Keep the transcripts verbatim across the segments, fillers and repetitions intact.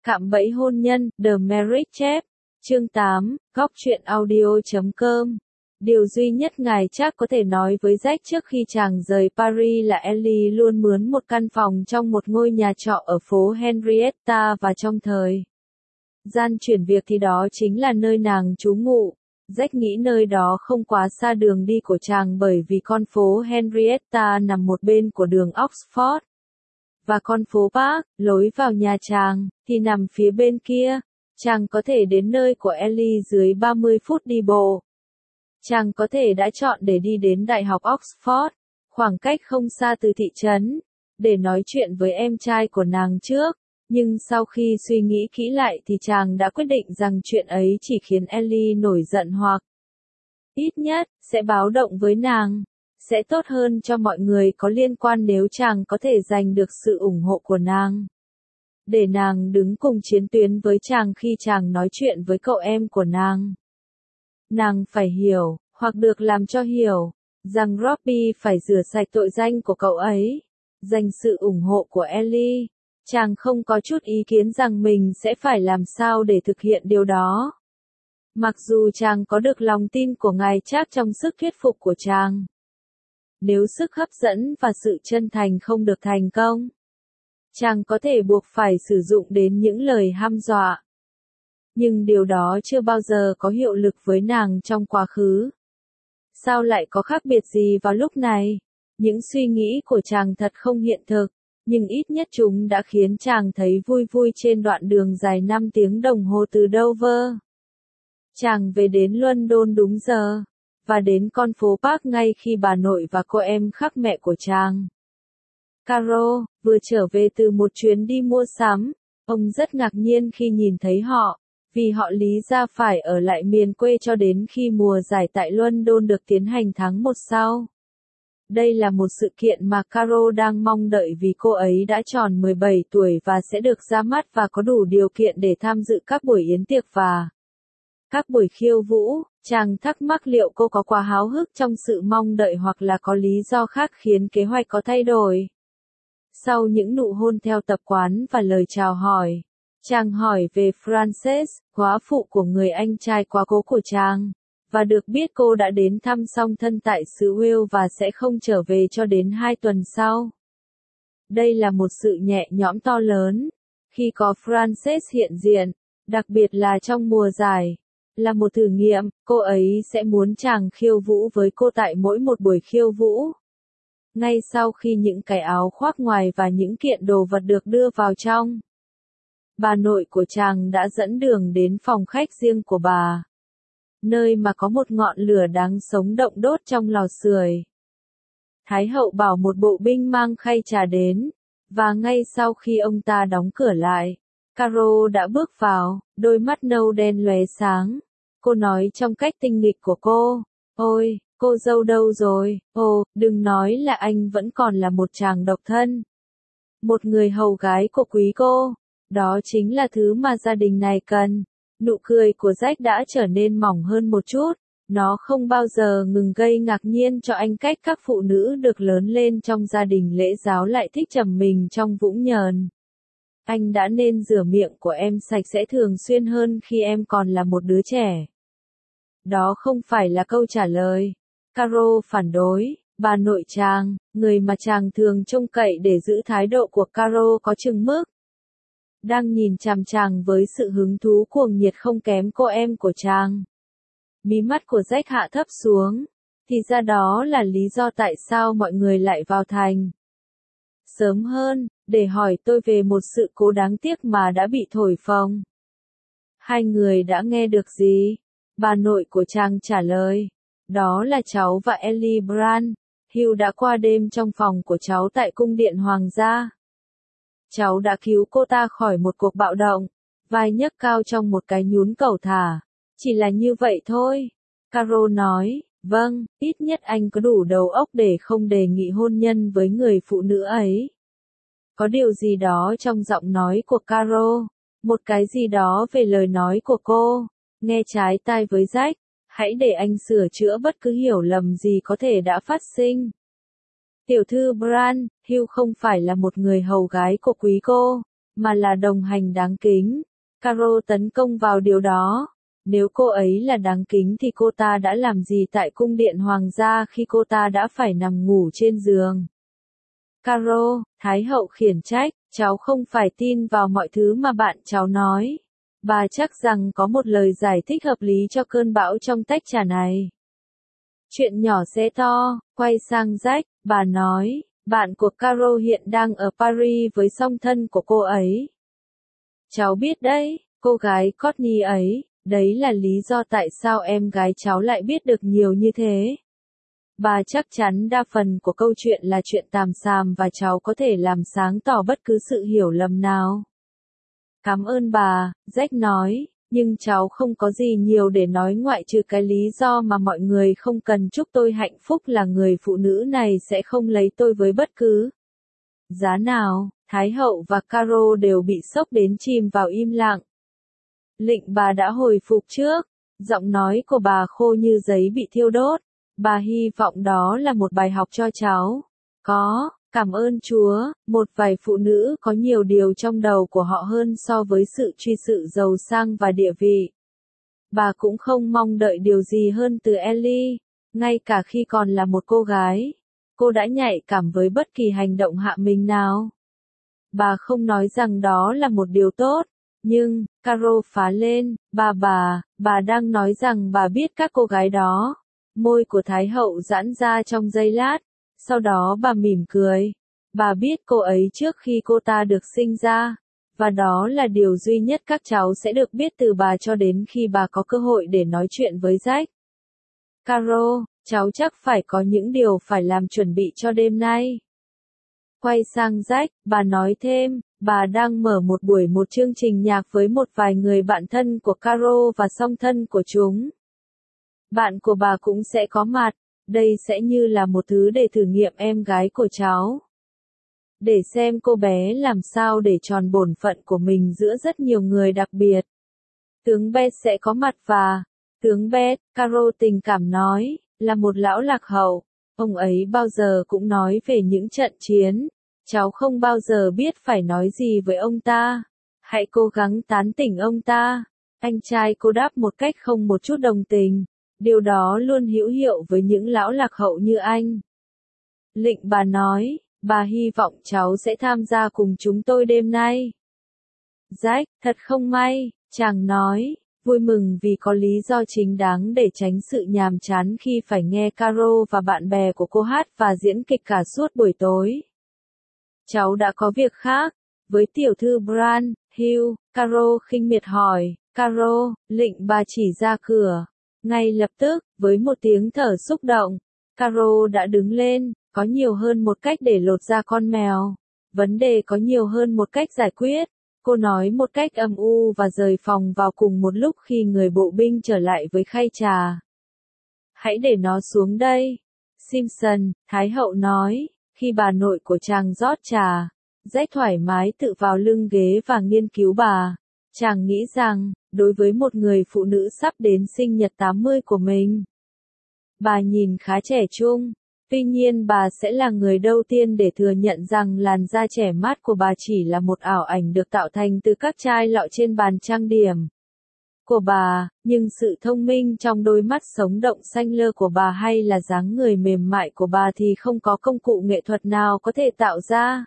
Cạm bẫy hôn nhân, The Marriage Trap, chương tám, góc truyện audio chấm com. Điều duy nhất ngài chắc có thể nói với Jack trước khi chàng rời Paris là Ellie luôn mướn một căn phòng trong một ngôi nhà trọ ở phố Henrietta và trong thời gian chuyển việc thì đó chính là nơi nàng trú ngụ. Jack nghĩ nơi đó không quá xa đường đi của chàng bởi vì con phố Henrietta nằm một bên của đường Oxford. Và con phố Park, lối vào nhà chàng, thì nằm phía bên kia. Chàng có thể đến nơi của Ellie dưới ba mươi phút đi bộ. Chàng có thể đã chọn để đi đến Đại học Oxford, khoảng cách không xa từ thị trấn, để nói chuyện với em trai của nàng trước. Nhưng sau khi suy nghĩ kỹ lại thì chàng đã quyết định rằng chuyện ấy chỉ khiến Ellie nổi giận hoặc ít nhất, sẽ báo động với nàng. Sẽ tốt hơn cho mọi người có liên quan nếu chàng có thể giành được sự ủng hộ của nàng. Để nàng đứng cùng chiến tuyến với chàng khi chàng nói chuyện với cậu em của nàng. Nàng phải hiểu, hoặc được làm cho hiểu, rằng Robbie phải rửa sạch tội danh của cậu ấy. Dành sự ủng hộ của Ellie. Chàng không có chút ý kiến rằng mình sẽ phải làm sao để thực hiện điều đó. Mặc dù chàng có được lòng tin của ngài Trác trong sức thuyết phục của chàng. Nếu sức hấp dẫn và sự chân thành không được thành công, chàng có thể buộc phải sử dụng đến những lời hăm dọa. Nhưng điều đó chưa bao giờ có hiệu lực với nàng trong quá khứ. Sao lại có khác biệt gì vào lúc này? Những suy nghĩ của chàng thật không hiện thực, nhưng ít nhất chúng đã khiến chàng thấy vui vui trên đoạn đường dài năm tiếng đồng hồ từ Dover. Chàng về đến London đúng giờ, và đến con phố Park ngay khi bà nội và cô em khác mẹ của chàng, Carol, vừa trở về từ một chuyến đi mua sắm. Ông rất ngạc nhiên khi nhìn thấy họ, vì họ lý ra phải ở lại miền quê cho đến khi mùa giải tại London được tiến hành tháng một sau. Đây là một sự kiện mà Carol đang mong đợi vì cô ấy đã tròn mười bảy tuổi và sẽ được ra mắt và có đủ điều kiện để tham dự các buổi yến tiệc và các buổi khiêu vũ. Chàng thắc mắc liệu cô có quá háo hức trong sự mong đợi hoặc là có lý do khác khiến kế hoạch có thay đổi. Sau những nụ hôn theo tập quán và lời chào hỏi, chàng hỏi về Frances, góa phụ của người anh trai quá cố của chàng, và được biết cô đã đến thăm song thân tại xứ Wales và sẽ không trở về cho đến hai tuần sau. Đây là một sự nhẹ nhõm to lớn, khi có Frances hiện diện, đặc biệt là trong mùa giải. Là một thử nghiệm, cô ấy sẽ muốn chàng khiêu vũ với cô tại mỗi một buổi khiêu vũ. Ngay sau khi những cái áo khoác ngoài và những kiện đồ vật được đưa vào trong, bà nội của chàng đã dẫn đường đến phòng khách riêng của bà, nơi mà có một ngọn lửa đáng sống động đốt trong lò sưởi. Thái hậu bảo một bộ binh mang khay trà đến, và ngay sau khi ông ta đóng cửa lại, Carol đã bước vào, đôi mắt nâu đen lóe sáng. Cô nói trong cách tinh nghịch của cô, ôi, cô dâu đâu rồi? Ồ, đừng nói là anh vẫn còn là một chàng độc thân. Một người hầu gái của quý cô. Đó chính là thứ mà gia đình này cần. Nụ cười của Jack đã trở nên mỏng hơn một chút. Nó không bao giờ ngừng gây ngạc nhiên cho anh cách các phụ nữ được lớn lên trong gia đình lễ giáo lại thích trầm mình trong vũng nhờn. Anh đã nên rửa miệng của em sạch sẽ thường xuyên hơn khi em còn là một đứa trẻ. Đó không phải là câu trả lời. Carol phản đối. Bà nội chàng, người mà chàng thường trông cậy để giữ thái độ của Carol có chừng mực, đang nhìn chằm chàng với sự hứng thú cuồng nhiệt không kém cô em của chàng. Mí mắt của Jack hạ thấp xuống. Thì ra đó là lý do tại sao mọi người lại vào thành sớm hơn, để hỏi tôi về một sự cố đáng tiếc mà đã bị thổi phồng. Hai người đã nghe được gì? Bà nội của chàng trả lời. Đó là cháu và Ellie Brand. Hugh đã qua đêm trong phòng của cháu tại cung điện hoàng gia. Cháu đã cứu cô ta khỏi một cuộc bạo động. Vai nhấc cao trong một cái nhún cầu thả. Chỉ là như vậy thôi. Carol nói, vâng, ít nhất anh có đủ đầu óc để không đề nghị hôn nhân với người phụ nữ ấy. Có điều gì đó trong giọng nói của Carol, một cái gì đó về lời nói của cô, nghe trái tai với Jack. Hãy để anh sửa chữa bất cứ hiểu lầm gì có thể đã phát sinh. Tiểu thư Brand, Hugh không phải là một người hầu gái của quý cô. mà là đồng hành đáng kính. Caro tấn công vào điều đó. Nếu cô ấy là đáng kính thì cô ta đã làm gì tại cung điện hoàng gia khi cô ta đã phải nằm ngủ trên giường? Caro, Thái hậu khiển trách, cháu không phải tin vào mọi thứ mà bạn cháu nói. Bà chắc rằng có một lời giải thích hợp lý cho cơn bão trong tách trà này. Chuyện nhỏ sẽ to, quay sang Jack, bà nói, bạn của Caro hiện đang ở Paris với song thân của cô ấy. Cháu biết đấy, cô gái Courtney ấy, đấy là lý do tại sao em gái cháu lại biết được nhiều như thế. Bà chắc chắn đa phần của câu chuyện là chuyện tàm xàm và cháu có thể làm sáng tỏ bất cứ sự hiểu lầm nào. Cảm ơn bà, Jack nói, nhưng cháu không có gì nhiều để nói ngoại trừ cái lý do mà mọi người không cần chúc tôi hạnh phúc là người phụ nữ này sẽ không lấy tôi với bất cứ giá nào. Thái hậu và Caro đều bị sốc đến chìm vào im lặng. Lệnh bà đã hồi phục trước, giọng nói của bà khô như giấy bị thiêu đốt. Bà hy vọng đó là một bài học cho cháu. Có, cảm ơn Chúa, một vài phụ nữ có nhiều điều trong đầu của họ hơn so với sự truy sự giàu sang và địa vị. Bà cũng không mong đợi điều gì hơn từ Ellie, ngay cả khi còn là một cô gái. Cô đã nhạy cảm với bất kỳ hành động hạ mình nào. Bà không nói rằng đó là một điều tốt, nhưng, Caro phá lên, bà bà, bà đang nói rằng bà biết các cô gái đó. Môi của Thái hậu giãn ra trong giây lát, sau đó bà mỉm cười. Bà biết cô ấy trước khi cô ta được sinh ra, và đó là điều duy nhất các cháu sẽ được biết từ bà cho đến khi bà có cơ hội để nói chuyện với Jack. Caro, cháu chắc phải có những điều phải làm chuẩn bị cho đêm nay. Quay sang Jack, bà nói thêm, bà đang mở một buổi một chương trình nhạc với một vài người bạn thân của Caro và song thân của chúng. Bạn của bà cũng sẽ có mặt, đây sẽ như là một thứ để thử nghiệm em gái của cháu. Để xem cô bé làm sao để tròn bổn phận của mình giữa rất nhiều người đặc biệt. Tướng Beth sẽ có mặt và, tướng Beth, Caro tình cảm nói, là một lão lạc hậu. Ông ấy bao giờ cũng nói về những trận chiến. Cháu không bao giờ biết phải nói gì với ông ta. Hãy cố gắng tán tỉnh ông ta. Anh trai cô đáp một cách không một chút đồng tình. Điều đó luôn hữu hiệu với những lão lạc hậu như anh. Lệnh bà nói, bà hy vọng cháu sẽ tham gia cùng chúng tôi đêm nay. Jack, thật không may, chàng nói, vui mừng vì có lý do chính đáng để tránh sự nhàm chán khi phải nghe Caro và bạn bè của cô hát và diễn kịch cả suốt buổi tối. Cháu đã có việc khác, với tiểu thư Bran, Hugh, Caro khinh miệt hỏi, Caro, lệnh bà chỉ ra cửa. Ngay lập tức, với một tiếng thở xúc động, Caro đã đứng lên, có nhiều hơn một cách để lột ra con mèo. Vấn đề có nhiều hơn một cách giải quyết. Cô nói một cách âm u và rời phòng vào cùng một lúc khi người bộ binh trở lại với khay trà. Hãy để nó xuống đây. Simpson, Thái hậu nói, khi bà nội của chàng rót trà, Jack thoải mái tự vào lưng ghế và nghiên cứu bà. Chàng nghĩ rằng, đối với một người phụ nữ sắp đến sinh nhật tám mươi của mình, bà nhìn khá trẻ trung. Tuy nhiên bà sẽ là người đầu tiên để thừa nhận rằng làn da trẻ mát của bà chỉ là một ảo ảnh được tạo thành từ các chai lọ trên bàn trang điểm của bà, nhưng sự thông minh trong đôi mắt sống động xanh lơ của bà hay là dáng người mềm mại của bà thì không có công cụ nghệ thuật nào có thể tạo ra.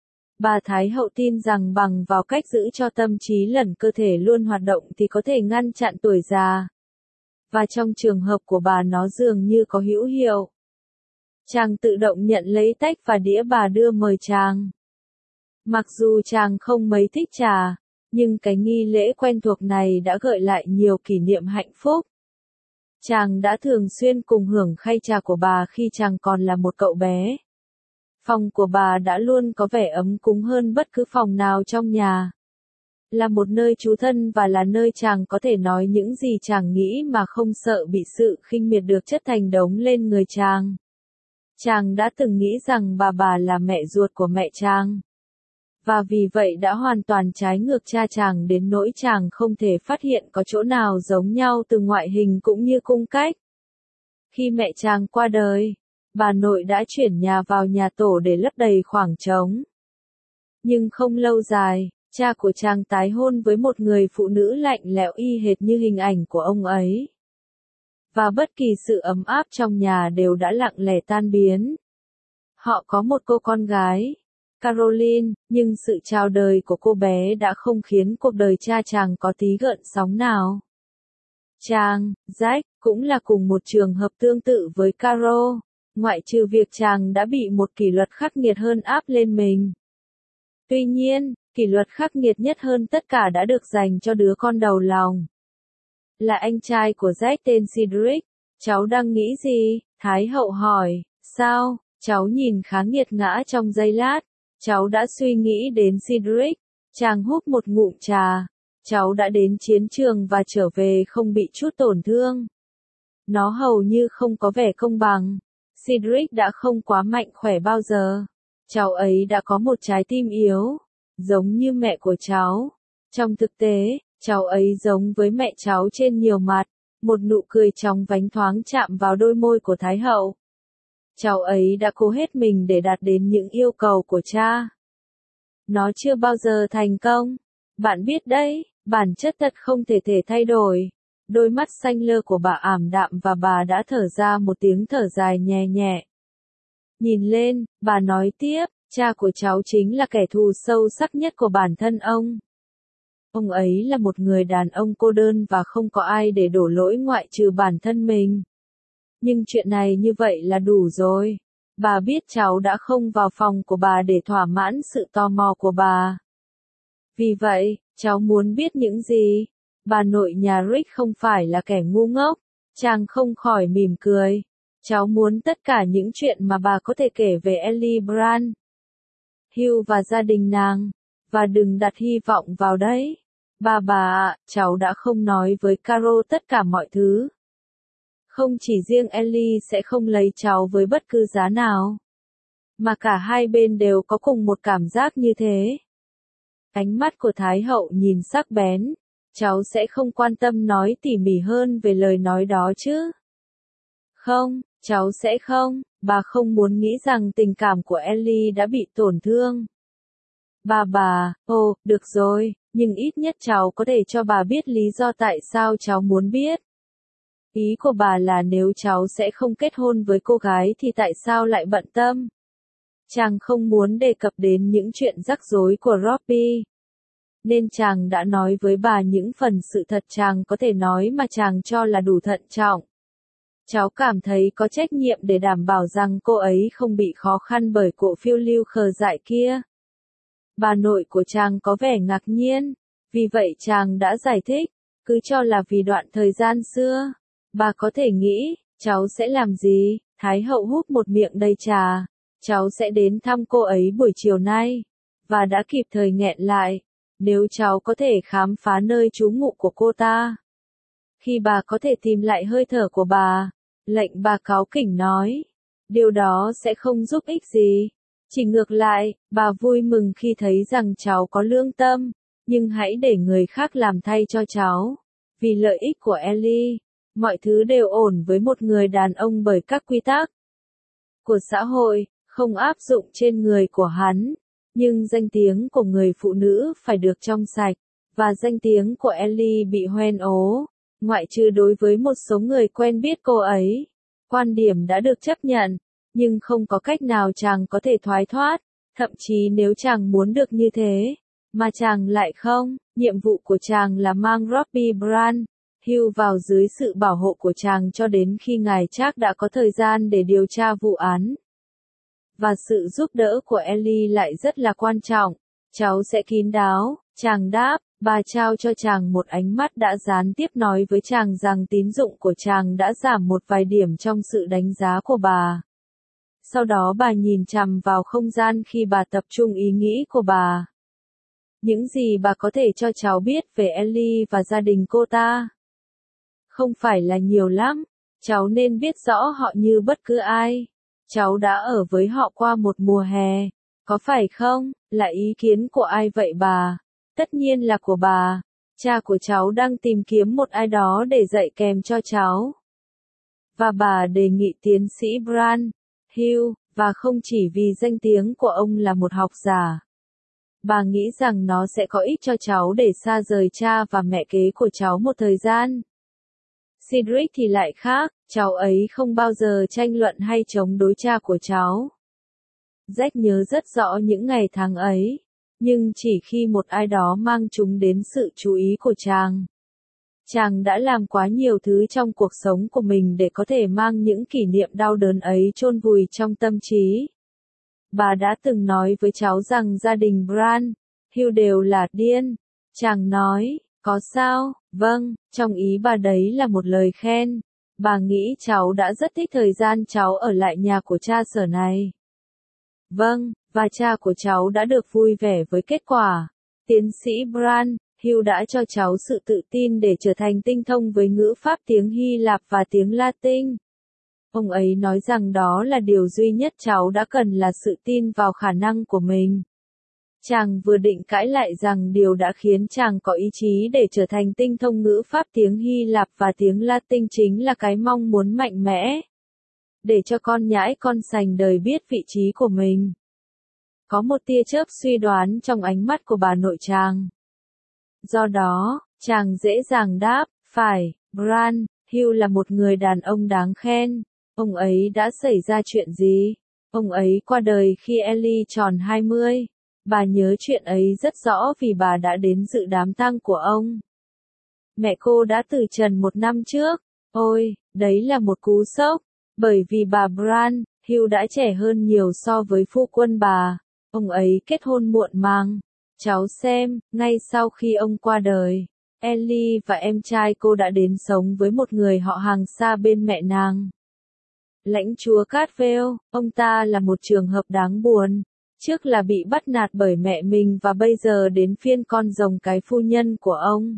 Bà Thái hậu tin rằng bằng vào cách giữ cho tâm trí lẫn cơ thể luôn hoạt động thì có thể ngăn chặn tuổi già. Và trong trường hợp của bà nó dường như có hữu hiệu. Chàng tự động nhận lấy tách và đĩa bà đưa mời chàng. Mặc dù chàng không mấy thích trà, nhưng cái nghi lễ quen thuộc này đã gợi lại nhiều kỷ niệm hạnh phúc. Chàng đã thường xuyên cùng hưởng khay trà của bà khi chàng còn là một cậu bé. Phòng của bà đã luôn có vẻ ấm cúng hơn bất cứ phòng nào trong nhà. Là một nơi trú thân và là nơi chàng có thể nói những gì chàng nghĩ mà không sợ bị sự khinh miệt được chất thành đống lên người chàng. Chàng đã từng nghĩ rằng bà bà là mẹ ruột của mẹ chàng. Và vì vậy đã hoàn toàn trái ngược cha chàng đến nỗi chàng không thể phát hiện có chỗ nào giống nhau từ ngoại hình cũng như cung cách. Khi mẹ chàng qua đời, bà nội đã chuyển nhà vào nhà tổ để lấp đầy khoảng trống. Nhưng không lâu dài, Cha của chàng tái hôn với một người phụ nữ lạnh lẽo y hệt như hình ảnh của ông ấy. Và bất kỳ sự ấm áp trong nhà đều đã lặng lẽ tan biến. Họ có một cô con gái, Caroline, nhưng sự chào đời của cô bé đã không khiến cuộc đời cha chàng có tí gợn sóng nào. Chàng, Jack, cũng là cùng một trường hợp tương tự với Caro, ngoại trừ việc chàng đã bị một kỷ luật khắc nghiệt hơn áp lên mình. Tuy nhiên, kỷ luật khắc nghiệt nhất hơn tất cả đã được dành cho đứa con đầu lòng. Là anh trai của Jack tên Cedric. Cháu đang nghĩ gì? Thái hậu hỏi. Sao? Cháu nhìn khá nghiệt ngã trong giây lát. Cháu đã suy nghĩ đến Cedric. Chàng húp một ngụm trà. Cháu đã đến chiến trường và trở về không bị chút tổn thương. Nó hầu như không có vẻ công bằng. Cedric đã không quá mạnh khỏe bao giờ. Cháu ấy đã có một trái tim yếu, giống như mẹ của cháu. Trong thực tế, cháu ấy giống với mẹ cháu trên nhiều mặt. Một nụ cười chóng vánh thoáng chạm vào đôi môi của Thái hậu. Cháu ấy đã cố hết mình để đạt đến những yêu cầu của cha. Nó chưa bao giờ thành công. Bạn biết đấy, bản chất thật không thể thể thay đổi. Đôi mắt xanh lơ của bà ảm đạm và bà đã thở ra một tiếng thở dài nhẹ nhẹ. Nhìn lên, bà nói tiếp, cha của cháu chính là kẻ thù sâu sắc nhất của bản thân ông. Ông ấy là một người đàn ông cô đơn và không có ai để đổ lỗi ngoại trừ bản thân mình. Nhưng chuyện này như vậy là đủ rồi. Bà biết cháu đã không vào phòng của bà để thỏa mãn sự tò mò của bà. Vì vậy, cháu muốn biết những gì? Bà nội nhà Rick không phải là kẻ ngu ngốc. Chàng không khỏi mỉm cười. Cháu muốn tất cả những chuyện mà bà có thể kể về Ellie Brand, Hugh và gia đình nàng. Và đừng đặt hy vọng vào đấy. Bà bà ạ, cháu đã không nói với Caro tất cả mọi thứ. Không chỉ riêng Ellie sẽ không lấy cháu với bất cứ giá nào. Mà cả hai bên đều có cùng một cảm giác như thế. Ánh mắt của Thái hậu nhìn sắc bén. Cháu sẽ không quan tâm nói tỉ mỉ hơn về lời nói đó chứ? Không, cháu sẽ không. Bà không muốn nghĩ rằng tình cảm của Ellie đã bị tổn thương. Bà bà, ồ, được rồi, nhưng ít nhất cháu có thể cho bà biết lý do tại sao cháu muốn biết. Ý của bà là nếu cháu sẽ không kết hôn với cô gái thì tại sao lại bận tâm? Chàng không muốn đề cập đến những chuyện rắc rối của Robbie. Nên chàng đã nói với bà những phần sự thật chàng có thể nói mà chàng cho là đủ thận trọng. Cháu cảm thấy có trách nhiệm để đảm bảo rằng cô ấy không bị khó khăn bởi cuộc phiêu lưu khờ dại kia. Bà nội của chàng có vẻ ngạc nhiên, vì vậy chàng đã giải thích, cứ cho là vì đoạn thời gian xưa. Bà có thể nghĩ, cháu sẽ làm gì? Thái hậu húp một miệng đầy trà. Cháu sẽ đến thăm cô ấy buổi chiều nay. Và đã kịp thời nghẹn lại. Nếu cháu có thể khám phá nơi trú ngụ của cô ta. Khi bà có thể tìm lại hơi thở của bà. Lệnh bà cáu kỉnh nói. Điều đó sẽ không giúp ích gì. Chỉ ngược lại, bà vui mừng khi thấy rằng cháu có lương tâm. Nhưng hãy để người khác làm thay cho cháu. Vì lợi ích của Ellie. Mọi thứ đều ổn với một người đàn ông bởi các quy tắc của xã hội, không áp dụng trên người của hắn. Nhưng danh tiếng của người phụ nữ phải được trong sạch, và danh tiếng của Ellie bị hoen ố, ngoại trừ đối với một số người quen biết cô ấy. Quan điểm đã được chấp nhận, nhưng không có cách nào chàng có thể thoái thoát, thậm chí nếu chàng muốn được như thế, mà chàng lại không, nhiệm vụ của chàng là mang Robbie Brand, Hugh vào dưới sự bảo hộ của chàng cho đến khi ngài Charles đã có thời gian để điều tra vụ án. Và sự giúp đỡ của Ellie lại rất là quan trọng. Cháu sẽ kín đáo, chàng đáp, bà trao cho chàng một ánh mắt đã gián tiếp nói với chàng rằng tín dụng của chàng đã giảm một vài điểm trong sự đánh giá của bà. Sau đó bà nhìn chằm vào không gian khi bà tập trung ý nghĩ của bà. Những gì bà có thể cho cháu biết về Ellie và gia đình cô ta? Không phải là nhiều lắm, cháu nên biết rõ họ như bất cứ ai. Cháu đã ở với họ qua một mùa hè, có phải không? Là ý kiến của ai vậy bà? Tất nhiên là của bà. Cha của cháu đang tìm kiếm một ai đó để dạy kèm cho cháu. Và bà đề nghị tiến sĩ Brand, Hugh, và không chỉ vì danh tiếng của ông là một học giả. Bà nghĩ rằng nó sẽ có ích cho cháu để xa rời cha và mẹ kế của cháu một thời gian. Cedric thì lại khác, cháu ấy không bao giờ tranh luận hay chống đối cha của cháu. Jack nhớ rất rõ những ngày tháng ấy, nhưng chỉ khi một ai đó mang chúng đến sự chú ý của chàng. Chàng đã làm quá nhiều thứ trong cuộc sống của mình để có thể mang những kỷ niệm đau đớn ấy chôn vùi trong tâm trí. Bà đã từng nói với cháu rằng gia đình Bran, Hugh đều là điên. Chàng nói, có sao, vâng, trong ý bà đấy là một lời khen. Bà nghĩ cháu đã rất thích thời gian cháu ở lại nhà của cha sở này. Vâng, và cha của cháu đã được vui vẻ với kết quả. Tiến sĩ Bran, Hugh đã cho cháu sự tự tin để trở thành tinh thông với ngữ pháp tiếng Hy Lạp và tiếng Latin. Ông ấy nói rằng đó là điều duy nhất cháu đã cần là sự tin vào khả năng của mình. Chàng vừa định cãi lại rằng điều đã khiến chàng có ý chí để trở thành tinh thông ngữ pháp tiếng Hy Lạp và tiếng Latin chính là cái mong muốn mạnh mẽ. Để cho con nhãi con sành đời biết vị trí của mình. Có một tia chớp suy đoán trong ánh mắt của bà nội chàng. Do đó, chàng dễ dàng đáp, phải, Bran, Hugh là một người đàn ông đáng khen. Ông ấy đã xảy ra chuyện gì? Ông ấy qua đời khi Ellie tròn hai mươi. Bà nhớ chuyện ấy rất rõ vì bà đã đến dự đám tang của ông. Mẹ cô đã từ trần một năm trước. Ôi, đấy là một cú sốc. Bởi vì bà Bran, Hugh đã trẻ hơn nhiều so với phu quân bà. Ông ấy kết hôn muộn màng. Cháu xem, ngay sau khi ông qua đời, Ellie và em trai cô đã đến sống với một người họ hàng xa bên mẹ nàng. Lãnh chúa Cadfael, ông ta là một trường hợp đáng buồn. Trước là bị bắt nạt bởi mẹ mình và bây giờ đến phiên con rồng cái phu nhân của ông.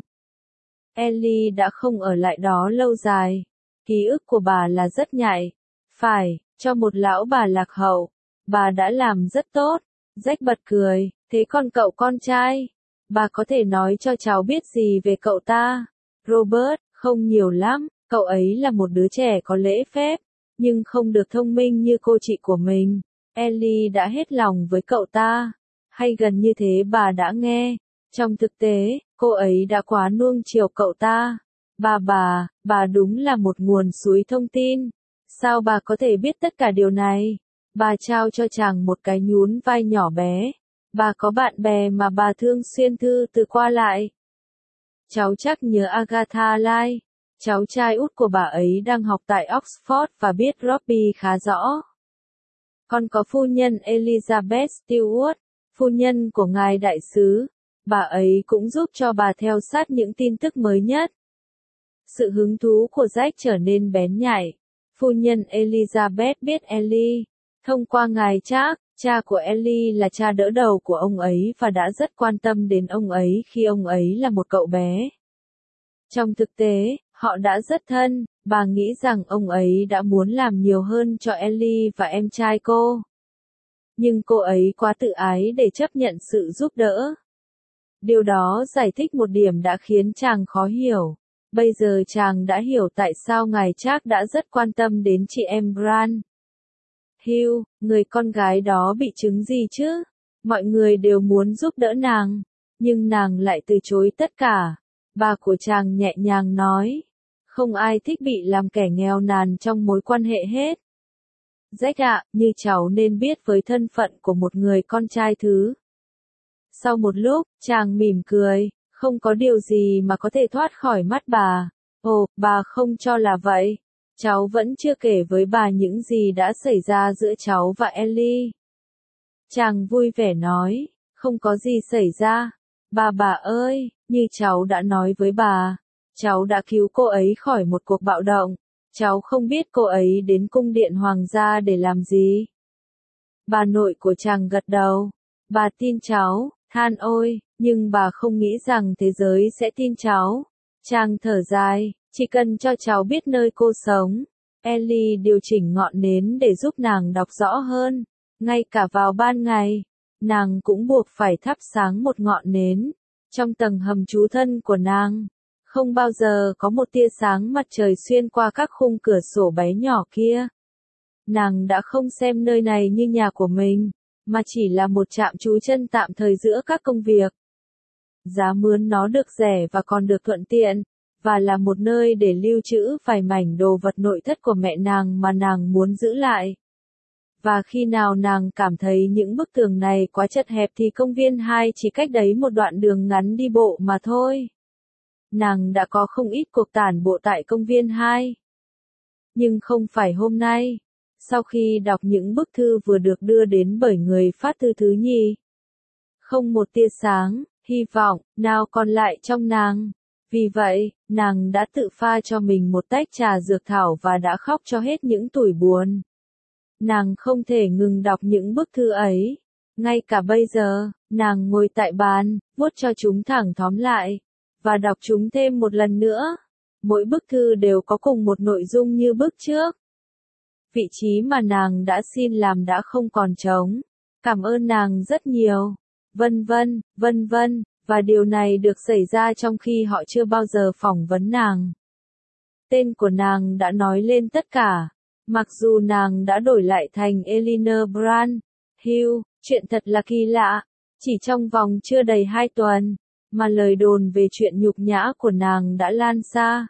Ellie đã không ở lại đó lâu dài. Ký ức của bà là rất nhạy. Phải, cho một lão bà lạc hậu. Bà đã làm rất tốt. Jack bật cười, thế còn cậu con trai? Bà có thể nói cho cháu biết gì về cậu ta? Robert, không nhiều lắm, cậu ấy là một đứa trẻ có lễ phép, nhưng không được thông minh như cô chị của mình. Ellie đã hết lòng với cậu ta. Hay gần như thế bà đã nghe. Trong thực tế, cô ấy đã quá nuông chiều cậu ta. Bà bà, bà đúng là một nguồn suối thông tin. Sao bà có thể biết tất cả điều này? Bà trao cho chàng một cái nhún vai nhỏ bé. Bà có bạn bè mà bà thường xuyên thư từ qua lại. Cháu chắc nhớ Agatha Lai. Cháu trai út của bà ấy đang học tại Oxford và biết Robbie khá rõ. Còn có phu nhân Elizabeth Stewart, phu nhân của ngài đại sứ. Bà ấy cũng giúp cho bà theo sát những tin tức mới nhất. Sự hứng thú của Jack trở nên bén nhạy. Phu nhân Elizabeth biết Ellie. Thông qua ngài Charles, cha của Ellie là cha đỡ đầu của ông ấy và đã rất quan tâm đến ông ấy khi ông ấy là một cậu bé. Trong thực tế, họ đã rất thân, bà nghĩ rằng ông ấy đã muốn làm nhiều hơn cho Ellie và em trai cô. Nhưng cô ấy quá tự ái để chấp nhận sự giúp đỡ. Điều đó giải thích một điểm đã khiến chàng khó hiểu. Bây giờ chàng đã hiểu tại sao ngài Charles đã rất quan tâm đến chị em Bran. Hugh, người con gái đó bị chứng gì chứ? Mọi người đều muốn giúp đỡ nàng, nhưng nàng lại từ chối tất cả. Bà của chàng nhẹ nhàng nói, không ai thích bị làm kẻ nghèo nàn trong mối quan hệ hết. Jack ạ, như cháu nên biết với thân phận của một người con trai thứ. Sau một lúc, chàng mỉm cười, không có điều gì mà có thể thoát khỏi mắt bà. Ồ, bà không cho là vậy. Cháu vẫn chưa kể với bà những gì đã xảy ra giữa cháu và Ellie. Chàng vui vẻ nói, không có gì xảy ra. Bà bà ơi, như cháu đã nói với bà, cháu đã cứu cô ấy khỏi một cuộc bạo động. Cháu không biết cô ấy đến cung điện hoàng gia để làm gì. Bà nội của chàng gật đầu. Bà tin cháu, than ôi, nhưng bà không nghĩ rằng thế giới sẽ tin cháu. Chàng thở dài, chỉ cần cho cháu biết nơi cô sống. Ellie điều chỉnh ngọn nến để giúp nàng đọc rõ hơn. Ngay cả vào ban ngày, nàng cũng buộc phải thắp sáng một ngọn nến. Trong tầng hầm trú thân của nàng, không bao giờ có một tia sáng mặt trời xuyên qua các khung cửa sổ bé nhỏ kia. Nàng đã không xem nơi này như nhà của mình. mà chỉ là một trạm trú chân tạm thời giữa các công việc. Giá mướn nó được rẻ và còn được thuận tiện, và là một nơi để lưu trữ vài mảnh đồ vật nội thất của mẹ nàng mà nàng muốn giữ lại. Và khi nào nàng cảm thấy những bức tường này quá chật hẹp thì công viên hai chỉ cách đấy một đoạn đường ngắn đi bộ mà thôi. Nàng đã có không ít cuộc tản bộ tại công viên hai. Nhưng không phải hôm nay. Sau khi đọc những bức thư vừa được đưa đến bởi người phát thư thứ nhì. Không một tia sáng, hy vọng, nào còn lại trong nàng. Vì vậy, nàng đã tự pha cho mình một tách trà dược thảo và đã khóc cho hết những tủi buồn. Nàng không thể ngừng đọc những bức thư ấy. Ngay cả bây giờ, nàng ngồi tại bàn, vuốt cho chúng thẳng thóm lại, và đọc chúng thêm một lần nữa. Mỗi bức thư đều có cùng một nội dung như bức trước. Vị trí mà nàng đã xin làm đã không còn trống. Cảm ơn nàng rất nhiều. Vân vân, vân vân, và điều này được xảy ra trong khi họ chưa bao giờ phỏng vấn nàng. Tên của nàng đã nói lên tất cả. Mặc dù nàng đã đổi lại thành Eleanor Brand Hill, chuyện thật là kỳ lạ. Chỉ trong vòng chưa đầy hai tuần, mà lời đồn về chuyện nhục nhã của nàng đã lan xa.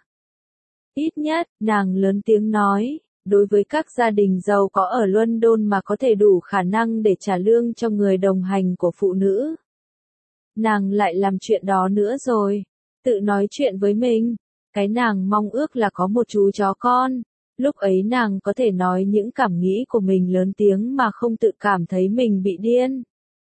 Ít nhất, nàng lớn tiếng nói, đối với các gia đình giàu có ở London mà có thể đủ khả năng để trả lương cho người đồng hành của phụ nữ. Nàng lại làm chuyện đó nữa rồi. Tự nói chuyện với mình. Cái nàng mong ước là có một chú chó con. Lúc ấy nàng có thể nói những cảm nghĩ của mình lớn tiếng mà không tự cảm thấy mình bị điên.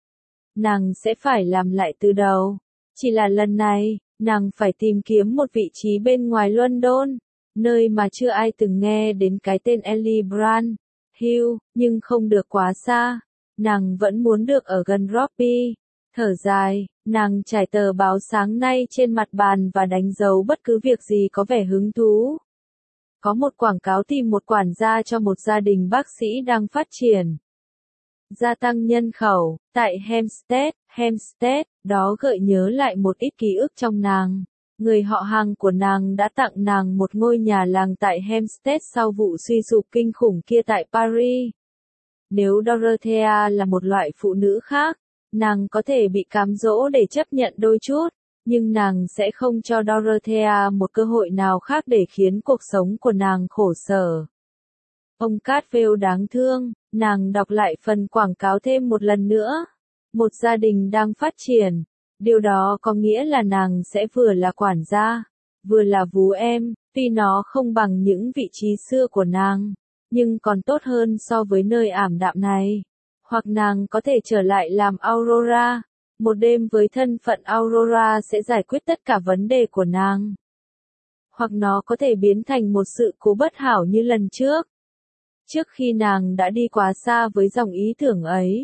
Nàng sẽ phải làm lại từ đầu. Chỉ là lần này, nàng phải tìm kiếm một vị trí bên ngoài London, nơi mà chưa ai từng nghe đến cái tên Ellie Brand Hill, nhưng không được quá xa. Nàng vẫn muốn được ở gần Robbie. Thở dài, nàng trải tờ báo sáng nay trên mặt bàn và đánh dấu bất cứ việc gì có vẻ hứng thú. Có một quảng cáo tìm một quản gia cho một gia đình bác sĩ đang phát triển. Gia tăng nhân khẩu, tại Hampstead, Hampstead, đó gợi nhớ lại một ít ký ức trong nàng. Người họ hàng của nàng đã tặng nàng một ngôi nhà làng tại Hampstead sau vụ suy sụp kinh khủng kia tại Paris. Nếu Dorothea là một loại phụ nữ khác, nàng có thể bị cám dỗ để chấp nhận đôi chút, nhưng nàng sẽ không cho Dorothea một cơ hội nào khác để khiến cuộc sống của nàng khổ sở. Ông Cadfael đáng thương, nàng đọc lại phần quảng cáo thêm một lần nữa. Một gia đình đang phát triển. Điều đó có nghĩa là nàng sẽ vừa là quản gia, vừa là vú em, tuy nó không bằng những vị trí xưa của nàng, nhưng còn tốt hơn so với nơi ảm đạm này. Hoặc nàng có thể trở lại làm Aurora. Một đêm với thân phận Aurora sẽ giải quyết tất cả vấn đề của nàng. Hoặc nó có thể biến thành một sự cố bất hảo như lần trước. Trước khi nàng đã đi quá xa với dòng ý tưởng ấy.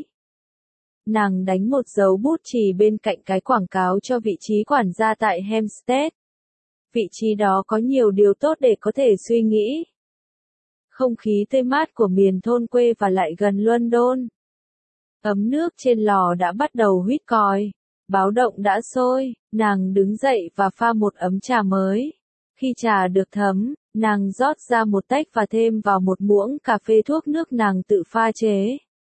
Nàng đánh một dấu bút chì bên cạnh cái quảng cáo cho vị trí quản gia tại Hampstead. Vị trí đó có nhiều điều tốt để có thể suy nghĩ. Không khí tươi mát của miền thôn quê và lại gần London. Ấm nước trên lò đã bắt đầu huýt còi. Báo động đã sôi, nàng đứng dậy và pha một ấm trà mới. Khi trà được thấm, nàng rót ra một tách và thêm vào một muỗng cà phê thuốc nước nàng tự pha chế.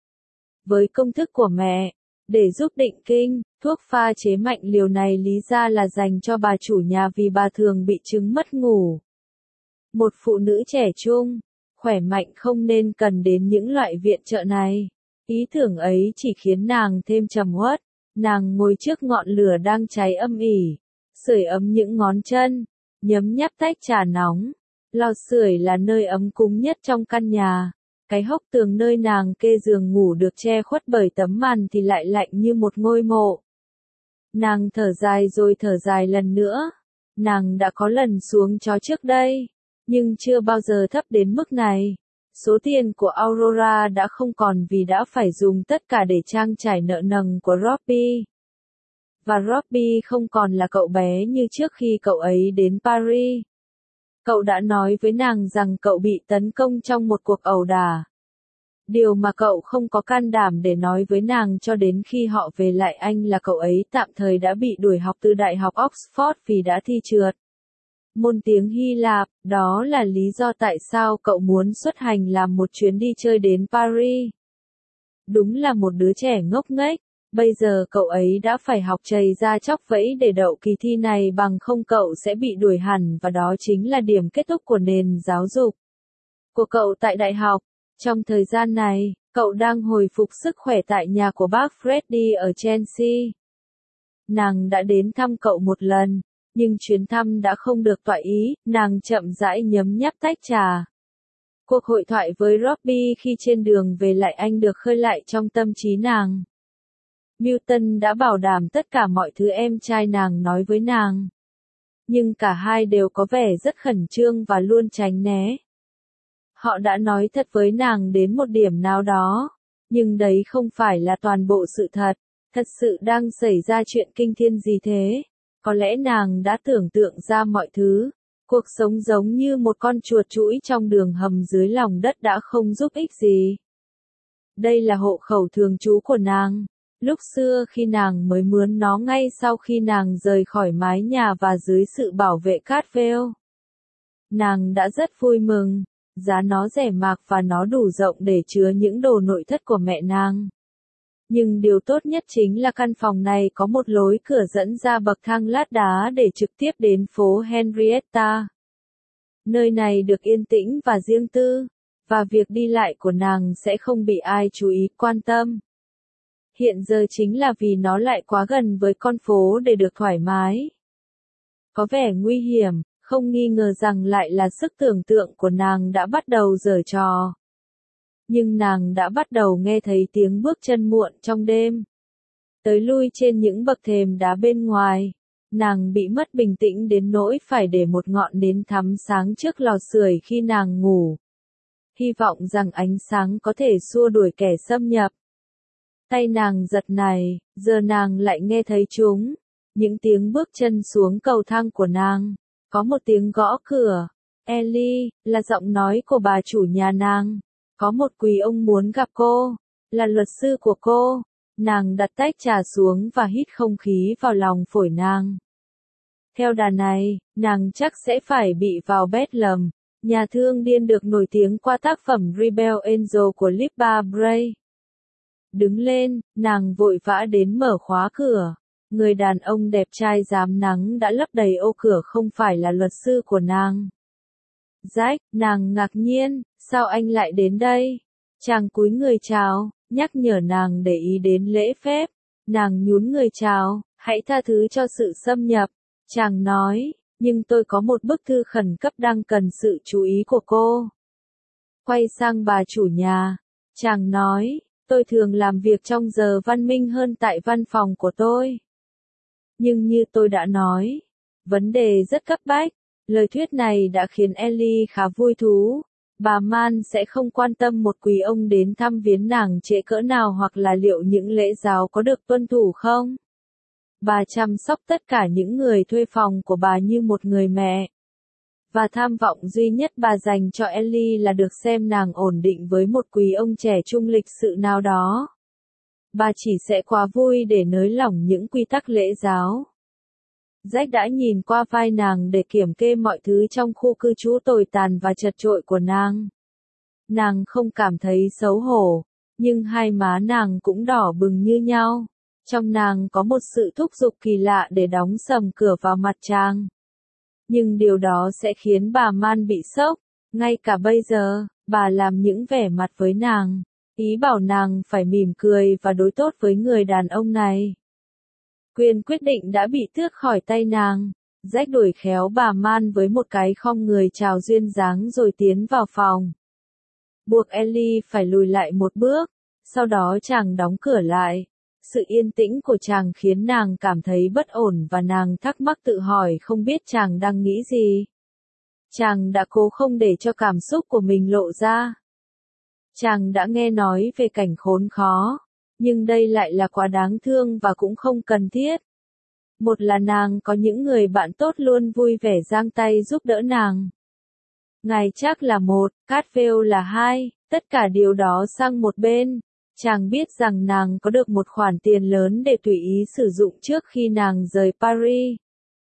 Với công thức của mẹ, để giúp định kinh, thuốc pha chế mạnh liều này lý ra là dành cho bà chủ nhà vì bà thường bị chứng mất ngủ. Một phụ nữ trẻ trung, khỏe mạnh không nên cần đến những loại viện trợ này. Ý tưởng ấy chỉ khiến nàng thêm trầm uất. Nàng ngồi trước ngọn lửa đang cháy âm ỉ, sưởi ấm những ngón chân, nhấm nháp tách trà nóng. Lò sưởi là nơi ấm cúng nhất trong căn nhà. Cái hốc tường nơi nàng kê giường ngủ được che khuất bởi tấm màn thì lại lạnh như một ngôi mộ. Nàng thở dài rồi thở dài lần nữa. Nàng đã có lần xuống chó trước đây, nhưng chưa bao giờ thấp đến mức này. Số tiền của Aurora đã không còn vì đã phải dùng tất cả để trang trải nợ nần của Robbie. Và Robbie không còn là cậu bé như trước khi cậu ấy đến Paris. Cậu đã nói với nàng rằng cậu bị tấn công trong một cuộc ẩu đả. Điều mà cậu không có can đảm để nói với nàng cho đến khi họ về lại Anh là cậu ấy tạm thời đã bị đuổi học từ Đại học Oxford vì đã thi trượt môn tiếng Hy Lạp. Đó là lý do tại sao cậu muốn xuất hành làm một chuyến đi chơi đến Paris. Đúng là một đứa trẻ ngốc nghếch. Bây giờ cậu ấy đã phải học chày ra chóc vẫy để đậu kỳ thi này, bằng không cậu sẽ bị đuổi hẳn, và đó chính là điểm kết thúc của nền giáo dục của cậu tại đại học. Trong thời gian này, cậu đang hồi phục sức khỏe tại nhà của bác Freddy ở Chelsea. Nàng đã đến thăm cậu một lần, nhưng chuyến thăm đã không được toại ý, nàng chậm rãi nhấm nháp tách trà. Cuộc hội thoại với Robbie khi trên đường về lại anh được khơi lại trong tâm trí nàng. Milton đã bảo đảm tất cả mọi thứ em trai nàng nói với nàng. Nhưng cả hai đều có vẻ rất khẩn trương và luôn tránh né. Họ đã nói thật với nàng đến một điểm nào đó, nhưng đấy không phải là toàn bộ sự thật. Thật sự đang xảy ra chuyện kinh thiên gì thế? Có lẽ nàng đã tưởng tượng ra mọi thứ. Cuộc sống giống như một con chuột chũi trong đường hầm dưới lòng đất đã không giúp ích gì. Đây là hộ khẩu thường trú của nàng. Lúc xưa khi nàng mới mướn nó ngay sau khi nàng rời khỏi mái nhà và dưới sự bảo vệ Cadfael. Nàng đã rất vui mừng. Giá nó rẻ mạt và nó đủ rộng để chứa những đồ nội thất của mẹ nàng. Nhưng điều tốt nhất chính là căn phòng này có một lối cửa dẫn ra bậc thang lát đá để trực tiếp đến phố Henrietta. Nơi này được yên tĩnh và riêng tư, và việc đi lại của nàng sẽ không bị ai chú ý quan tâm. Hiện giờ chính là vì nó lại quá gần với con phố để được thoải mái. Có vẻ nguy hiểm, không nghi ngờ rằng lại là sức tưởng tượng của nàng đã bắt đầu giở trò. Nhưng nàng đã bắt đầu nghe thấy tiếng bước chân muộn trong đêm. Tới lui trên những bậc thềm đá bên ngoài, nàng bị mất bình tĩnh đến nỗi phải để một ngọn nến thắm sáng trước lò sưởi khi nàng ngủ. Hy vọng rằng ánh sáng có thể xua đuổi kẻ xâm nhập. Tay nàng giật này, giờ nàng lại nghe thấy chúng. Những tiếng bước chân xuống cầu thang của nàng. Có một tiếng gõ cửa. Ellie, là giọng nói của bà chủ nhà nàng. Có một quý ông muốn gặp cô, là luật sư của cô. Nàng đặt tách trà xuống và hít không khí vào lòng phổi nàng. Theo đà này, nàng chắc sẽ phải bị vào bét lầm. Nhà thương điên được nổi tiếng qua tác phẩm Rebel Angel của Lippa Bray. Đứng lên, nàng vội vã đến mở khóa cửa. Người đàn ông đẹp trai rám nắng đã lấp đầy ô cửa không phải là luật sư của nàng. Jack, nàng ngạc nhiên, sao anh lại đến đây? Chàng cúi người chào, nhắc nhở nàng để ý đến lễ phép. Nàng nhún người chào, hãy tha thứ cho sự xâm nhập. Chàng nói, nhưng tôi có một bức thư khẩn cấp đang cần sự chú ý của cô. Quay sang bà chủ nhà, chàng nói, tôi thường làm việc trong giờ văn minh hơn tại văn phòng của tôi. Nhưng như tôi đã nói, vấn đề rất cấp bách. Lời thuyết này đã khiến Ellie khá vui thú. Bà Man sẽ không quan tâm một quý ông đến thăm viếng nàng trễ cỡ nào hoặc là liệu những lễ giáo có được tuân thủ không. Bà chăm sóc tất cả những người thuê phòng của bà như một người mẹ. Và tham vọng duy nhất bà dành cho Ellie là được xem nàng ổn định với một quý ông trẻ trung lịch sự nào đó. Bà chỉ sẽ quá vui để nới lỏng những quy tắc lễ giáo. Jack đã nhìn qua vai nàng để kiểm kê mọi thứ trong khu cư trú tồi tàn và chật chội của nàng. Nàng không cảm thấy xấu hổ, nhưng hai má nàng cũng đỏ bừng như nhau. Trong nàng có một sự thúc giục kỳ lạ để đóng sầm cửa vào mặt chàng. Nhưng điều đó sẽ khiến bà Man bị sốc. Ngay cả bây giờ, bà làm những vẻ mặt với nàng. Ý bảo nàng phải mỉm cười và đối tốt với người đàn ông này. Quyền quyết định đã bị tước khỏi tay nàng. Jack đuổi khéo bà Man với một cái khom người chào duyên dáng rồi tiến vào phòng. Buộc Ellie phải lùi lại một bước. Sau đó chàng đóng cửa lại. Sự yên tĩnh của chàng khiến nàng cảm thấy bất ổn và nàng thắc mắc tự hỏi không biết chàng đang nghĩ gì. Chàng đã cố không để cho cảm xúc của mình lộ ra. Chàng đã nghe nói về cảnh khốn khó. Nhưng đây lại là quá đáng thương và cũng không cần thiết. Một là nàng có những người bạn tốt luôn vui vẻ giang tay giúp đỡ nàng. Ngài chắc là một, Cadfael là hai, tất cả điều đó sang một bên. Chàng biết rằng nàng có được một khoản tiền lớn để tùy ý sử dụng trước khi nàng rời Paris.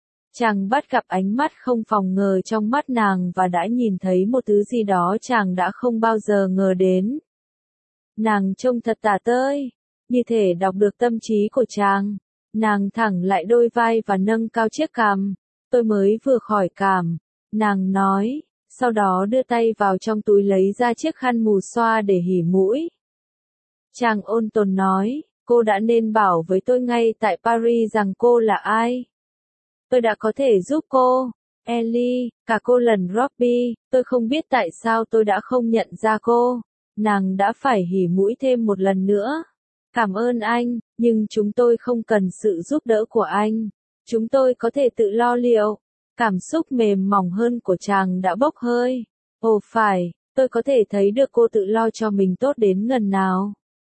Chàng bắt gặp ánh mắt không phòng ngờ trong mắt nàng và đã nhìn thấy một thứ gì đó chàng đã không bao giờ ngờ đến. Nàng trông thật tả tơi, như thể đọc được tâm trí của chàng. Nàng thẳng lại đôi vai và nâng cao chiếc cằm. Tôi mới vừa khỏi cảm. Nàng nói, sau đó đưa tay vào trong túi lấy ra chiếc khăn mù xoa để hỉ mũi. Chàng ôn tồn nói, cô đã nên bảo với tôi ngay tại Paris rằng cô là ai. Tôi đã có thể giúp cô. Ellie, cả cô lần Robbie, tôi không biết tại sao tôi đã không nhận ra cô. Nàng đã phải hỉ mũi thêm một lần nữa. Cảm ơn anh, nhưng chúng tôi không cần sự giúp đỡ của anh. Chúng tôi có thể tự lo liệu. Cảm xúc mềm mỏng hơn của chàng đã bốc hơi. Ồ phải, tôi có thể thấy được cô tự lo cho mình tốt đến ngần nào.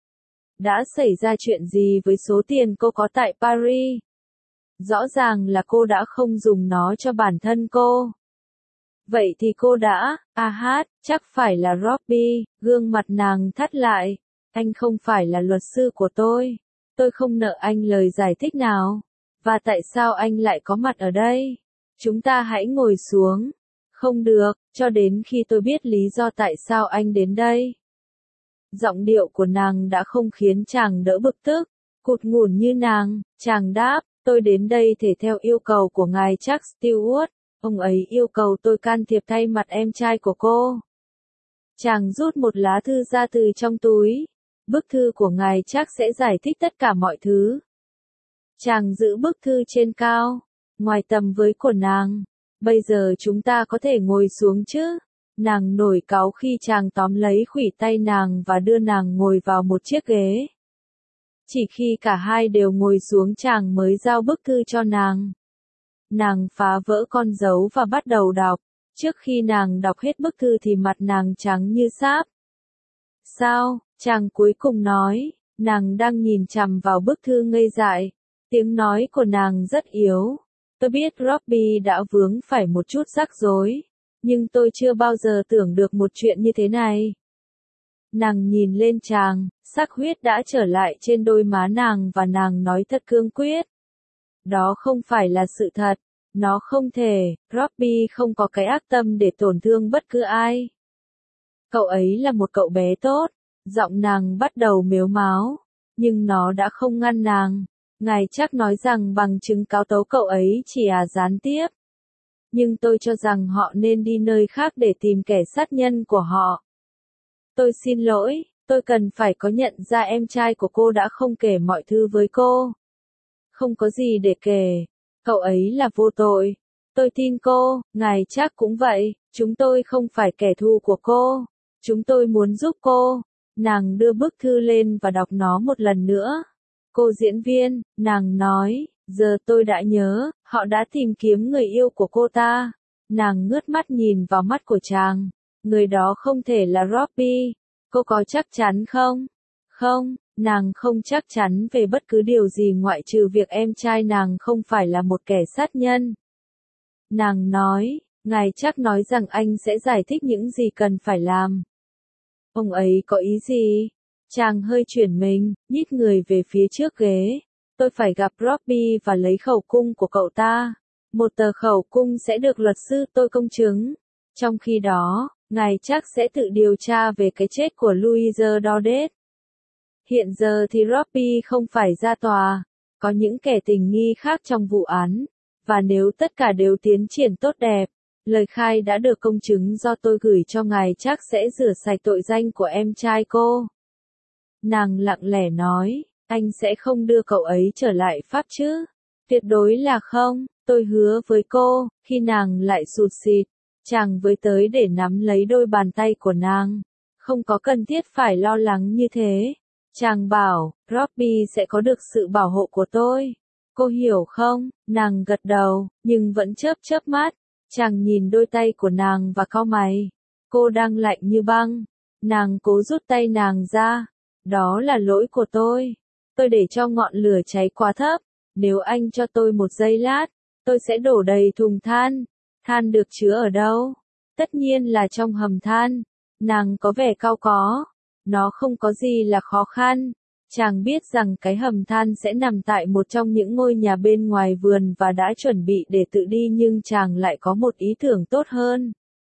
Đã xảy ra chuyện gì với số tiền cô có tại Paris? Rõ ràng là cô đã không dùng nó cho bản thân cô. Vậy thì cô đã, à hát, chắc phải là Robbie, gương mặt nàng thắt lại. Anh không phải là luật sư của tôi. Tôi không nợ anh lời giải thích nào. Và tại sao anh lại có mặt ở đây? Chúng ta hãy ngồi xuống. Không được, cho đến khi tôi biết lý do tại sao anh đến đây. Giọng điệu của nàng đã không khiến chàng đỡ bực tức. Cụt ngủn như nàng, chàng đáp, tôi đến đây thể theo yêu cầu của ngài Jack Stewart. Ông ấy yêu cầu tôi can thiệp thay mặt em trai của cô. Chàng rút một lá thư ra từ trong túi. Bức thư của ngài chắc sẽ giải thích tất cả mọi thứ. Chàng giữ bức thư trên cao, ngoài tầm với của nàng. Bây giờ chúng ta có thể ngồi xuống chứ? Nàng nổi cáu khi chàng tóm lấy khuỷu tay nàng và đưa nàng ngồi vào một chiếc ghế. Chỉ khi cả hai đều ngồi xuống chàng mới giao bức thư cho nàng. Nàng phá vỡ con dấu và bắt đầu đọc. Trước khi nàng đọc hết bức thư thì mặt nàng trắng như sáp. Sao? Chàng cuối cùng nói, nàng đang nhìn chằm vào bức thư ngây dại. Tiếng nói của nàng rất yếu. Tôi biết Robbie đã vướng phải một chút rắc rối, nhưng tôi chưa bao giờ tưởng được một chuyện như thế này. Nàng nhìn lên chàng, sắc huyết đã trở lại trên đôi má nàng và nàng nói thật cương quyết. Đó không phải là sự thật, nó không thể, Robbie không có cái ác tâm để tổn thương bất cứ ai. Cậu ấy là một cậu bé tốt. Giọng nàng bắt đầu mếu máo, nhưng nó đã không ngăn nàng. Ngài chắc nói rằng bằng chứng cáo tố cậu ấy chỉ là gián tiếp. Nhưng tôi cho rằng họ nên đi nơi khác để tìm kẻ sát nhân của họ. Tôi xin lỗi, tôi cần phải có nhận ra em trai của cô đã không kể mọi thứ với cô. Không có gì để kể, cậu ấy là vô tội. Tôi tin cô, ngài chắc cũng vậy, chúng tôi không phải kẻ thù của cô. Chúng tôi muốn giúp cô. Nàng đưa bức thư lên và đọc nó một lần nữa. Cô diễn viên, nàng nói, giờ tôi đã nhớ, họ đã tìm kiếm người yêu của cô ta. Nàng ngước mắt nhìn vào mắt của chàng. Người đó không thể là Robbie. Cô có chắc chắn không? Không, nàng không chắc chắn về bất cứ điều gì ngoại trừ việc em trai nàng không phải là một kẻ sát nhân. Nàng nói, ngài chắc nói rằng anh sẽ giải thích những gì cần phải làm. Ông ấy có ý gì? Chàng hơi chuyển mình, nhích người về phía trước ghế. Tôi phải gặp Robbie và lấy khẩu cung của cậu ta. Một tờ khẩu cung sẽ được luật sư tôi công chứng. Trong khi đó, ngài chắc sẽ tự điều tra về cái chết của Louise Daudet. Hiện giờ thì Robbie không phải ra tòa. Có những kẻ tình nghi khác trong vụ án. Và nếu tất cả đều tiến triển tốt đẹp, lời khai đã được công chứng do tôi gửi cho ngài chắc sẽ rửa sạch tội danh của em trai cô. Nàng lặng lẽ nói, anh sẽ không đưa cậu ấy trở lại Pháp chứ? Tuyệt đối là không, tôi hứa với cô. Khi nàng lại sụt sịt, chàng với tới để nắm lấy đôi bàn tay của nàng. Không có cần thiết phải lo lắng như thế. Chàng bảo, Robbie sẽ có được sự bảo hộ của tôi. Cô hiểu không? Nàng gật đầu, nhưng vẫn chớp chớp mắt. Chàng nhìn đôi tay của nàng và cau mày. Cô đang lạnh như băng. Nàng cố rút tay nàng ra. Đó là lỗi của tôi. Tôi để cho ngọn lửa cháy quá thấp. Nếu anh cho tôi một giây lát, tôi sẽ đổ đầy thùng than. Than được chứa ở đâu? Tất nhiên là trong hầm than. Nàng có vẻ cau có. Nó không có gì là khó khăn. Chàng biết rằng cái hầm than sẽ nằm tại một trong những ngôi nhà bên ngoài vườn và đã chuẩn bị để tự đi, nhưng chàng lại có một ý tưởng tốt hơn.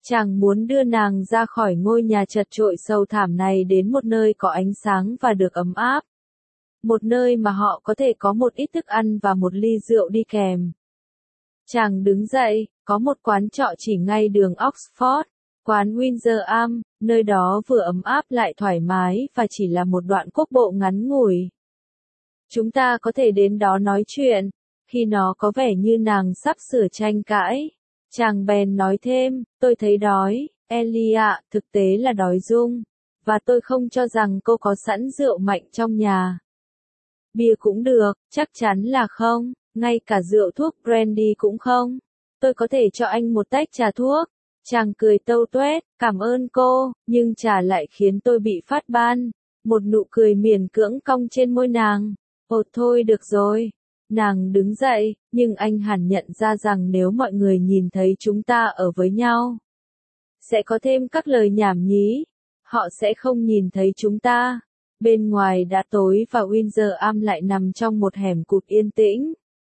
Chàng muốn đưa nàng ra khỏi ngôi nhà chật chội sầu thảm này đến một nơi có ánh sáng và được ấm áp. Một nơi mà họ có thể có một ít thức ăn và một ly rượu đi kèm. Chàng đứng dậy, có một quán trọ chỉ ngay đường Oxford, quán Windsor Arm, nơi đó vừa ấm áp lại thoải mái và chỉ là một đoạn quốc bộ ngắn ngủi. Chúng ta có thể đến đó nói chuyện, khi nó có vẻ như nàng sắp sửa tranh cãi. Chàng bèn nói thêm, tôi thấy đói, Ellie ạ, thực tế là đói rung, và tôi không cho rằng cô có sẵn rượu mạnh trong nhà. Bia cũng được, chắc chắn là không, ngay cả rượu thuốc brandy cũng không. Tôi có thể cho anh một tách trà thuốc. Chàng cười tâu tuét, cảm ơn cô, nhưng trà lại khiến tôi bị phát ban. Một nụ cười miễn cưỡng cong trên môi nàng. Ồ thôi được rồi. Nàng đứng dậy, nhưng anh hẳn nhận ra rằng nếu mọi người nhìn thấy chúng ta ở với nhau, sẽ có thêm các lời nhảm nhí. Họ sẽ không nhìn thấy chúng ta. Bên ngoài đã tối và Windsor Arm lại nằm trong một hẻm cụt yên tĩnh.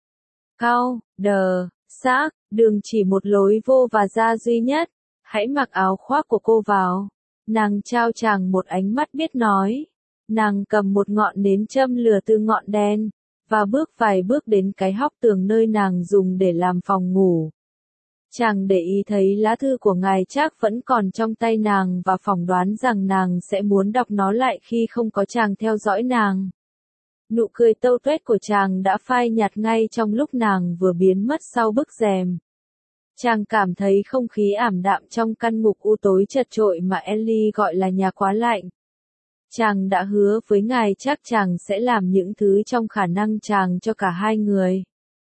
Cao, đờ, xác, đường chỉ một lối vô và ra duy nhất. Hãy mặc áo khoác của cô vào. Nàng trao chàng một ánh mắt biết nói. Nàng cầm một ngọn nến châm lửa từ ngọn đèn, và bước vài bước đến cái hốc tường nơi nàng dùng để làm phòng ngủ. Chàng để ý thấy lá thư của ngài Trác vẫn còn trong tay nàng và phỏng đoán rằng nàng sẽ muốn đọc nó lại khi không có chàng theo dõi nàng. Nụ cười tâu tuét của chàng đã phai nhạt ngay trong lúc nàng vừa biến mất sau bức rèm. Chàng cảm thấy không khí ảm đạm trong căn ngục u tối chật chội mà Ellie gọi là nhà quá lạnh. Chàng đã hứa với ngài chắc chàng sẽ làm những thứ trong khả năng chàng cho cả hai người.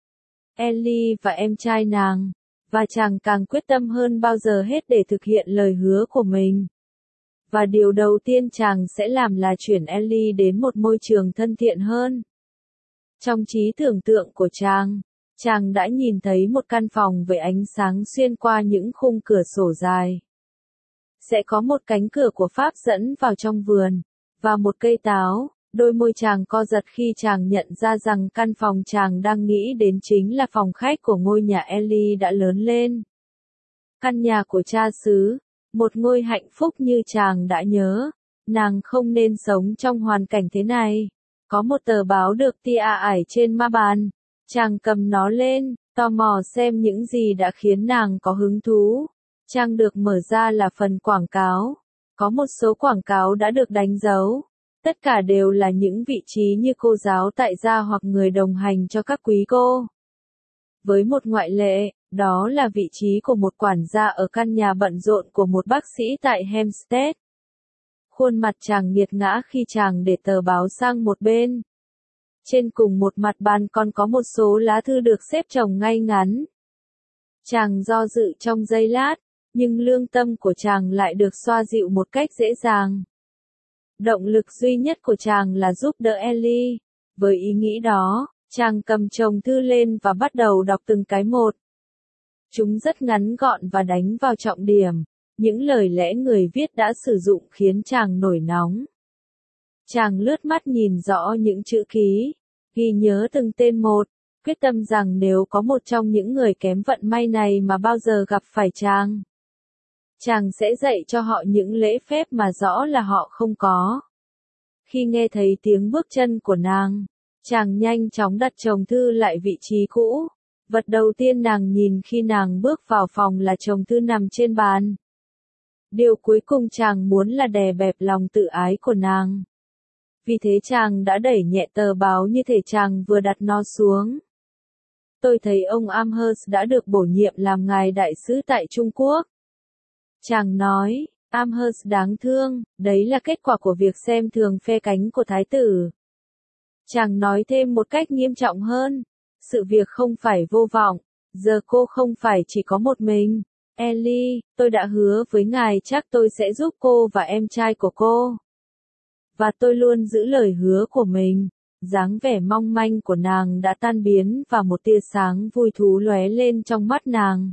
Ellie và em trai nàng, và chàng càng quyết tâm hơn bao giờ hết để thực hiện lời hứa của mình. Và điều đầu tiên chàng sẽ làm là chuyển Ellie đến một môi trường thân thiện hơn. Trong trí tưởng tượng của chàng, chàng đã nhìn thấy một căn phòng với ánh sáng xuyên qua những khung cửa sổ dài. Sẽ có một cánh cửa của Pháp dẫn vào trong vườn, và một cây táo. Đôi môi chàng co giật khi chàng nhận ra rằng căn phòng chàng đang nghĩ đến chính là phòng khách của ngôi nhà Ellie đã lớn lên. Căn nhà của cha xứ, một ngôi hạnh phúc như chàng đã nhớ. Nàng không nên sống trong hoàn cảnh thế này. Có một tờ báo được tia ải trên ma bàn. Chàng cầm nó lên, tò mò xem những gì đã khiến nàng có hứng thú. Trang được mở ra là phần quảng cáo. Có một số quảng cáo đã được đánh dấu. Tất cả đều là những vị trí như cô giáo tại gia hoặc người đồng hành cho các quý cô. Với một ngoại lệ, đó là vị trí của một quản gia ở căn nhà bận rộn của một bác sĩ tại Hampstead. Khuôn mặt chàng nghiệt ngã khi chàng để tờ báo sang một bên. Trên cùng một mặt bàn còn có một số lá thư được xếp chồng ngay ngắn. Chàng do dự trong giây lát, nhưng lương tâm của chàng lại được xoa dịu một cách dễ dàng. Động lực duy nhất của chàng là giúp đỡ Ellie. Với ý nghĩ đó, chàng cầm chồng thư lên và bắt đầu đọc từng cái một. Chúng rất ngắn gọn và đánh vào trọng điểm. Những lời lẽ người viết đã sử dụng khiến chàng nổi nóng. Chàng lướt mắt nhìn rõ những chữ ký, ghi nhớ từng tên một, quyết tâm rằng nếu có một trong những người kém vận may này mà bao giờ gặp phải chàng, chàng sẽ dạy cho họ những lễ phép mà rõ là họ không có. Khi nghe thấy tiếng bước chân của nàng, chàng nhanh chóng đặt chồng thư lại vị trí cũ. Vật đầu tiên nàng nhìn khi nàng bước vào phòng là chồng thư nằm trên bàn. Điều cuối cùng chàng muốn là đè bẹp lòng tự ái của nàng. Vì thế chàng đã đẩy nhẹ tờ báo như thể chàng vừa đặt nó xuống. Tôi thấy ông Amherst đã được bổ nhiệm làm ngài đại sứ tại Trung Quốc. Chàng nói, Amherst đáng thương, đấy là kết quả của việc xem thường phe cánh của thái tử. Chàng nói thêm một cách nghiêm trọng hơn, sự việc không phải vô vọng, giờ cô không phải chỉ có một mình. Ellie, tôi đã hứa với ngài chắc tôi sẽ giúp cô và em trai của cô. Và tôi luôn giữ lời hứa của mình. Dáng vẻ mong manh của nàng đã tan biến và một tia sáng vui thú lóe lên trong mắt nàng.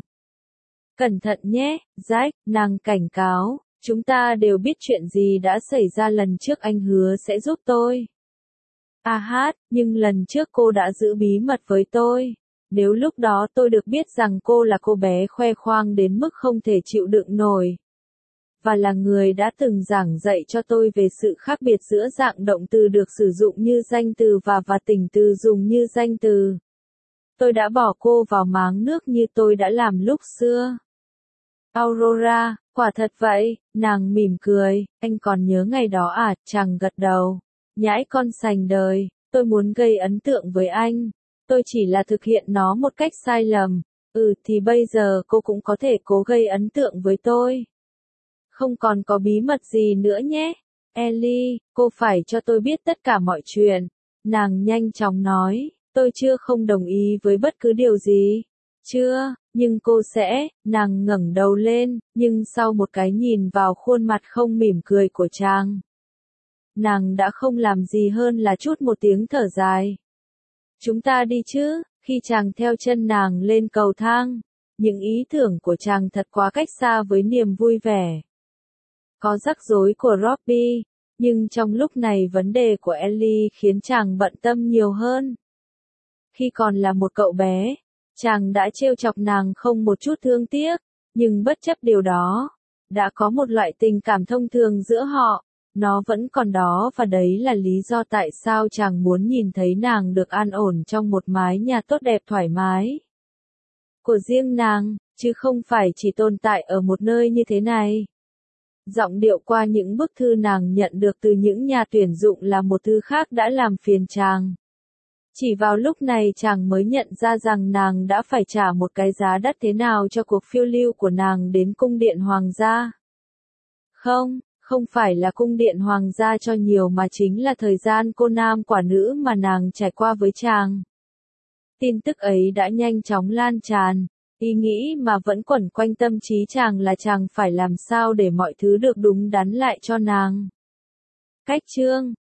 Cẩn thận nhé, Jack, nàng cảnh cáo, chúng ta đều biết chuyện gì đã xảy ra lần trước anh hứa sẽ giúp tôi. À hát, nhưng lần trước cô đã giữ bí mật với tôi. Nếu lúc đó tôi được biết rằng cô là cô bé khoe khoang đến mức không thể chịu đựng nổi, và là người đã từng giảng dạy cho tôi về sự khác biệt giữa dạng động từ được sử dụng như danh từ và và tình từ dùng như danh từ, tôi đã bỏ cô vào máng nước như tôi đã làm lúc xưa. Aurora, quả thật vậy, nàng mỉm cười, anh còn nhớ ngày đó à, chàng gật đầu. Nhãi con sành đời, tôi muốn gây ấn tượng với anh. Tôi chỉ là thực hiện nó một cách sai lầm. Ừ thì bây giờ cô cũng có thể cố gây ấn tượng với tôi. Không còn có bí mật gì nữa nhé. Ellie, cô phải cho tôi biết tất cả mọi chuyện. Nàng nhanh chóng nói, tôi chưa không đồng ý với bất cứ điều gì. Chưa, nhưng cô sẽ, nàng ngẩng đầu lên, nhưng sau một cái nhìn vào khuôn mặt không mỉm cười của chàng, nàng đã không làm gì hơn là trút một tiếng thở dài. Chúng ta đi chứ, khi chàng theo chân nàng lên cầu thang, những ý tưởng của chàng thật quá cách xa với niềm vui vẻ. Có rắc rối của Robbie, nhưng trong lúc này vấn đề của Ellie khiến chàng bận tâm nhiều hơn. Khi còn là một cậu bé, chàng đã trêu chọc nàng không một chút thương tiếc, nhưng bất chấp điều đó, đã có một loại tình cảm thông thường giữa họ, nó vẫn còn đó và đấy là lý do tại sao chàng muốn nhìn thấy nàng được an ổn trong một mái nhà tốt đẹp thoải mái của riêng nàng, chứ không phải chỉ tồn tại ở một nơi như thế này. Giọng điệu qua những bức thư nàng nhận được từ những nhà tuyển dụng là một thứ khác đã làm phiền chàng. Chỉ vào lúc này chàng mới nhận ra rằng nàng đã phải trả một cái giá đắt thế nào cho cuộc phiêu lưu của nàng đến cung điện hoàng gia. Không, không phải là cung điện hoàng gia cho nhiều mà chính là thời gian cô nam quả nữ mà nàng trải qua với chàng. Tin tức ấy đã nhanh chóng lan tràn, ý nghĩ mà vẫn quẩn quanh tâm trí chàng là chàng phải làm sao để mọi thứ được đúng đắn lại cho nàng. Cách chương